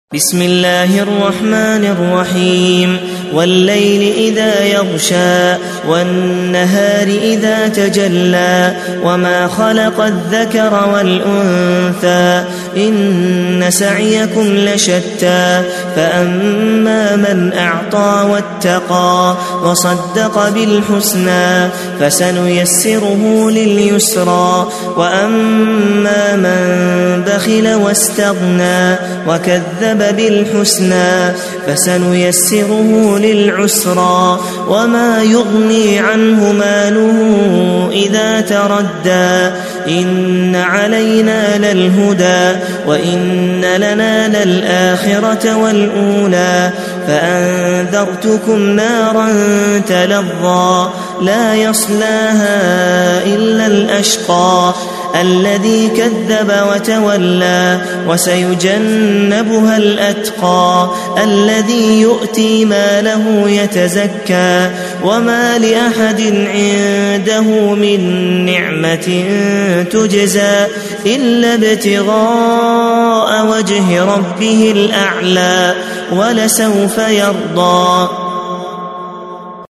بسم الله الرحمن الرحيم والليل إذا يغشى والنهار إذا تجلى وما خلق الذكر والأنثى إن سعيكم لشتى فأما من أعطى واتقى وصدق بالحسنى فسنيسره لليسرى وأما من بخل واستغنى وكذب بالحسنى فسنيسره للعسرى وما يغني عنه ماله إذا تردى إن علينا للهدى وإن لنا للآخرة والأولى فأنذرتكم نارا تلظى لا يصلاها إلا الأشقى الذي كذب وتولى وسيجنبها الأتقى الذي يؤتي ماله يتزكى وما لأحد عنده من نعمة تجزى إلا ابتغاء وجه ربه الأعلى ولسوف يرضى.